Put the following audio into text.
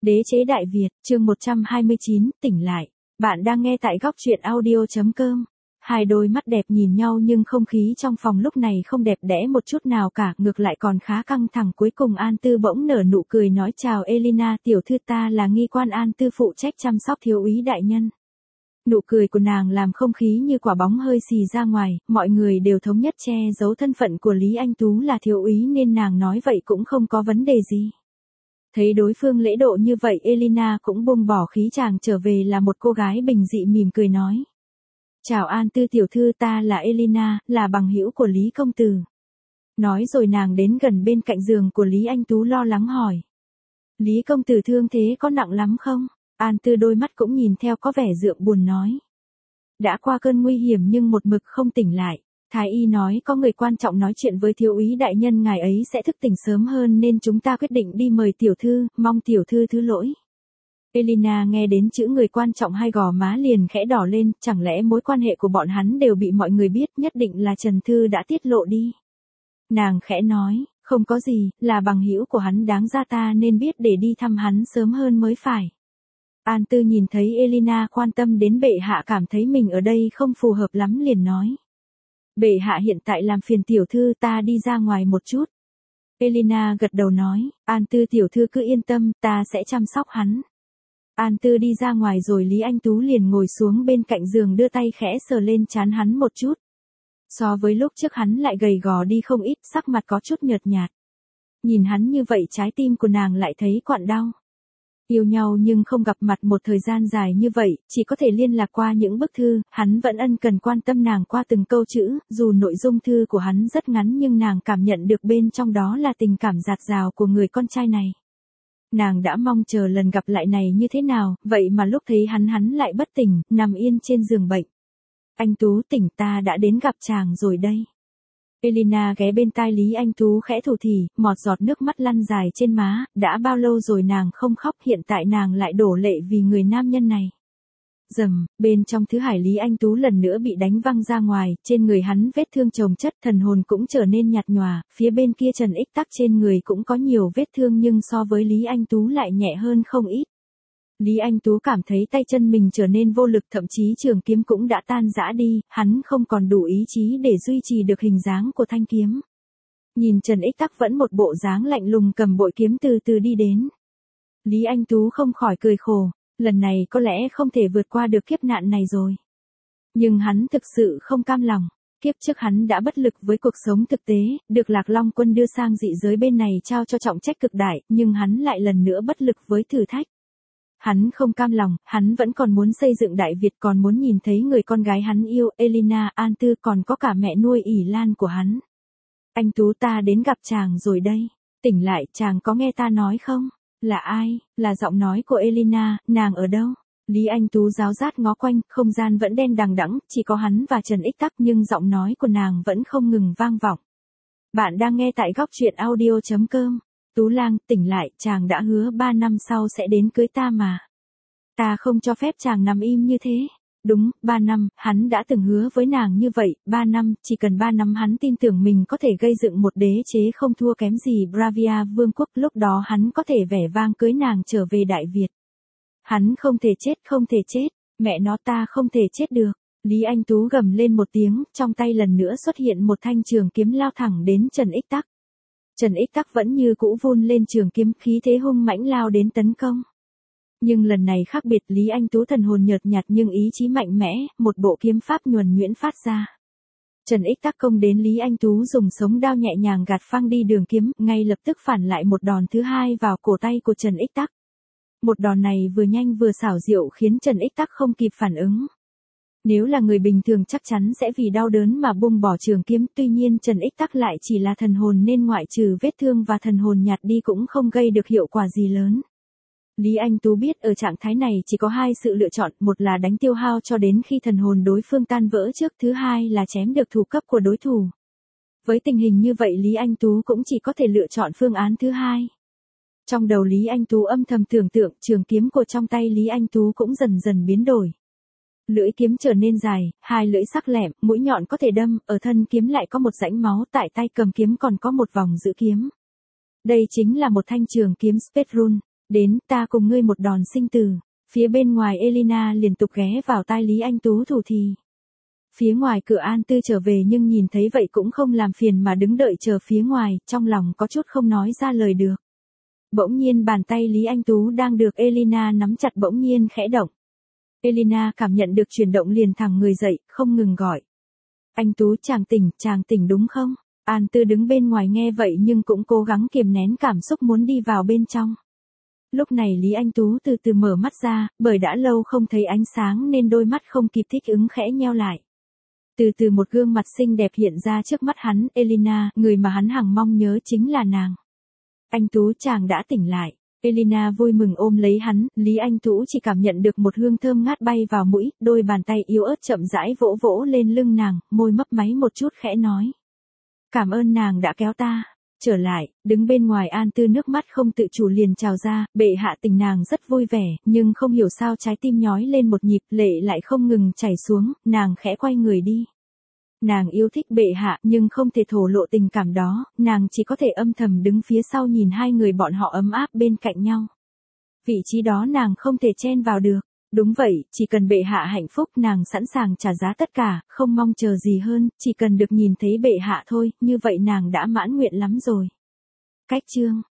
Đế chế Đại Việt, chương 129, tỉnh lại. Bạn đang nghe tại góc truyện audio.com. Hai đôi mắt đẹp nhìn nhau nhưng không khí trong phòng lúc này không đẹp đẽ một chút nào cả, ngược lại còn khá căng thẳng. Cuối cùng An Tư bỗng nở nụ cười nói: "Chào Elina tiểu thư, ta là nghi quan An Tư phụ trách chăm sóc thiếu úy đại nhân." Nụ cười của nàng làm không khí như quả bóng hơi xì ra ngoài, mọi người đều thống nhất che giấu thân phận của Lý Anh Tú là thiếu úy nên nàng nói vậy cũng không có vấn đề gì. Thấy đối phương lễ độ như vậy, Elina cũng buông bỏ khí chàng trở về là một cô gái bình dị mỉm cười nói: "Chào An Tư tiểu thư, ta là Elina, là bằng hữu của Lý công tử." Nói rồi nàng đến gần bên cạnh giường của Lý Anh Tú lo lắng hỏi: "Lý công tử thương thế có nặng lắm không?" An Tư đôi mắt cũng nhìn theo có vẻ dượng buồn nói: "Đã qua cơn nguy hiểm nhưng một mực không tỉnh lại. Thái y nói có người quan trọng nói chuyện với thiếu úy đại nhân, ngài ấy sẽ thức tỉnh sớm hơn nên chúng ta quyết định đi mời tiểu thư, mong tiểu thư thứ lỗi." Elina nghe đến chữ người quan trọng hai gò má liền khẽ đỏ lên, chẳng lẽ mối quan hệ của bọn hắn đều bị mọi người biết, nhất định là Trần Thư đã tiết lộ đi. Nàng khẽ nói: "Không có gì, là bằng hữu của hắn, đáng ra ta nên biết để đi thăm hắn sớm hơn mới phải." An Tư nhìn thấy Elina quan tâm đến bệ hạ, cảm thấy mình ở đây không phù hợp lắm liền nói: "Bệ hạ hiện tại làm phiền tiểu thư, ta đi ra ngoài một chút." Elina gật đầu nói: "An Tư tiểu thư cứ yên tâm, ta sẽ chăm sóc hắn." An Tư đi ra ngoài rồi Lý Anh Tú liền ngồi xuống bên cạnh giường, đưa tay khẽ sờ lên trán hắn một chút. So với lúc trước hắn lại gầy gò đi không ít, sắc mặt có chút nhợt nhạt. Nhìn hắn như vậy trái tim của nàng lại thấy quặn đau. Yêu nhau nhưng không gặp mặt một thời gian dài như vậy, chỉ có thể liên lạc qua những bức thư, hắn vẫn ân cần quan tâm nàng qua từng câu chữ, dù nội dung thư của hắn rất ngắn nhưng nàng cảm nhận được bên trong đó là tình cảm dạt dào của người con trai này. Nàng đã mong chờ lần gặp lại này như thế nào, vậy mà lúc thấy hắn lại bất tỉnh, nằm yên trên giường bệnh. "Anh Tú tỉnh, ta đã đến gặp chàng rồi đây." Elina ghé bên tai Lý Anh Tú khẽ thủ thỉ, một giọt nước mắt lăn dài trên má, đã bao lâu rồi nàng không khóc, hiện tại nàng lại đổ lệ vì người nam nhân này. Rầm, bên trong Thứ Hải Lý Anh Tú lần nữa bị đánh văng ra ngoài, trên người hắn vết thương chồng chất, thần hồn cũng trở nên nhạt nhòa, phía bên kia Trần Ích Tắc trên người cũng có nhiều vết thương nhưng so với Lý Anh Tú lại nhẹ hơn không ít. Lý Anh Tú cảm thấy tay chân mình trở nên vô lực, thậm chí trường kiếm cũng đã tan rã đi, hắn không còn đủ ý chí để duy trì được hình dáng của thanh kiếm. Nhìn Trần Ích Tắc vẫn một bộ dáng lạnh lùng cầm bội kiếm từ từ đi đến. Lý Anh Tú không khỏi cười khổ, lần này có lẽ không thể vượt qua được kiếp nạn này rồi. Nhưng hắn thực sự không cam lòng, kiếp trước hắn đã bất lực với cuộc sống thực tế, được Lạc Long Quân đưa sang dị giới bên này trao cho trọng trách cực đại, nhưng hắn lại lần nữa bất lực với thử thách. Hắn không cam lòng, hắn vẫn còn muốn xây dựng Đại Việt, còn muốn nhìn thấy người con gái hắn yêu, Elina, An Tư, còn có cả mẹ nuôi ỷ Lan của hắn. "Anh Tú, ta đến gặp chàng rồi đây. Tỉnh lại, chàng có nghe ta nói không?" "Là ai?" Là giọng nói của Elina. "Nàng ở đâu?" Lý Anh Tú ráo rát ngó quanh, không gian vẫn đen đằng đẵng, chỉ có hắn và Trần Ích Tắc nhưng giọng nói của nàng vẫn không ngừng vang vọng. Bạn đang nghe tại góc truyện audio.com. "Tú lang, tỉnh lại, chàng đã hứa 3 năm sau sẽ đến cưới ta mà. Ta không cho phép chàng nằm im như thế." Đúng, 3 năm, hắn đã từng hứa với nàng như vậy, 3 năm, chỉ cần 3 năm hắn tin tưởng mình có thể gây dựng một đế chế không thua kém gì Bravia Vương quốc, lúc đó hắn có thể vẻ vang cưới nàng trở về Đại Việt. Hắn không thể chết, không thể chết, mẹ nó, ta không thể chết được. Lý Anh Tú gầm lên một tiếng, trong tay lần nữa xuất hiện một thanh trường kiếm lao thẳng đến Trần Ích Tắc. Trần Ích Tắc vẫn như cũ vun lên trường kiếm, khí thế hung mãnh lao đến tấn công. Nhưng lần này khác biệt, Lý Anh Tú thần hồn nhợt nhạt nhưng ý chí mạnh mẽ, một bộ kiếm pháp nhuần nhuyễn phát ra. Trần Ích Tắc công đến, Lý Anh Tú dùng sống đao nhẹ nhàng gạt phăng đi đường kiếm, ngay lập tức phản lại một đòn thứ hai vào cổ tay của Trần Ích Tắc. Một đòn này vừa nhanh vừa xảo diệu khiến Trần Ích Tắc không kịp phản ứng. Nếu là người bình thường chắc chắn sẽ vì đau đớn mà buông bỏ trường kiếm, tuy nhiên Trần Ích Tắc lại chỉ là thần hồn nên ngoại trừ vết thương và thần hồn nhạt đi cũng không gây được hiệu quả gì lớn. Lý Anh Tú biết ở trạng thái này chỉ có hai sự lựa chọn, một là đánh tiêu hao cho đến khi thần hồn đối phương tan vỡ trước, thứ hai là chém được thủ cấp của đối thủ. Với tình hình như vậy Lý Anh Tú cũng chỉ có thể lựa chọn phương án thứ hai. Trong đầu Lý Anh Tú âm thầm tưởng tượng, trường kiếm của trong tay Lý Anh Tú cũng dần dần biến đổi. Lưỡi kiếm trở nên dài, hai lưỡi sắc lẹm, mũi nhọn có thể đâm, ở thân kiếm lại có một rãnh máu, tại tay cầm kiếm còn có một vòng giữ kiếm. Đây chính là một thanh trường kiếm Spectrum. Đến, ta cùng ngươi một đòn sinh tử. Phía bên ngoài Elina liên tục ghé vào tai Lý Anh Tú thủ thì. Phía ngoài cửa An Tư trở về nhưng nhìn thấy vậy cũng không làm phiền mà đứng đợi chờ phía ngoài, trong lòng có chút không nói ra lời được. Bỗng nhiên bàn tay Lý Anh Tú đang được Elina nắm chặt bỗng nhiên khẽ động. Elina cảm nhận được chuyển động liền thẳng người dậy, không ngừng gọi. Anh Tú chàng tỉnh đúng không? An Tư đứng bên ngoài nghe vậy nhưng cũng cố gắng kiềm nén cảm xúc muốn đi vào bên trong. Lúc này Lý Anh Tú từ từ mở mắt ra, bởi đã lâu không thấy ánh sáng nên đôi mắt không kịp thích ứng khẽ nheo lại. Từ từ một gương mặt xinh đẹp hiện ra trước mắt hắn, Elina, người mà hắn hằng mong nhớ chính là nàng. Anh Tú chàng đã tỉnh lại. Elina vui mừng ôm lấy hắn, Lý Anh Tú chỉ cảm nhận được một hương thơm ngát bay vào mũi, đôi bàn tay yếu ớt chậm rãi vỗ vỗ lên lưng nàng, môi mấp máy một chút khẽ nói. Cảm ơn nàng đã kéo ta. Trở lại, đứng bên ngoài An Tư nước mắt không tự chủ liền trào ra, bệ hạ tình nàng rất vui vẻ, nhưng không hiểu sao trái tim nhói lên một nhịp, lệ lại không ngừng chảy xuống, nàng khẽ quay người đi. Nàng yêu thích bệ hạ nhưng không thể thổ lộ tình cảm đó, nàng chỉ có thể âm thầm đứng phía sau nhìn hai người bọn họ ấm áp bên cạnh nhau. Vị trí đó nàng không thể chen vào được. Đúng vậy, chỉ cần bệ hạ hạnh phúc nàng sẵn sàng trả giá tất cả, không mong chờ gì hơn, chỉ cần được nhìn thấy bệ hạ thôi, như vậy nàng đã mãn nguyện lắm rồi. Cách chương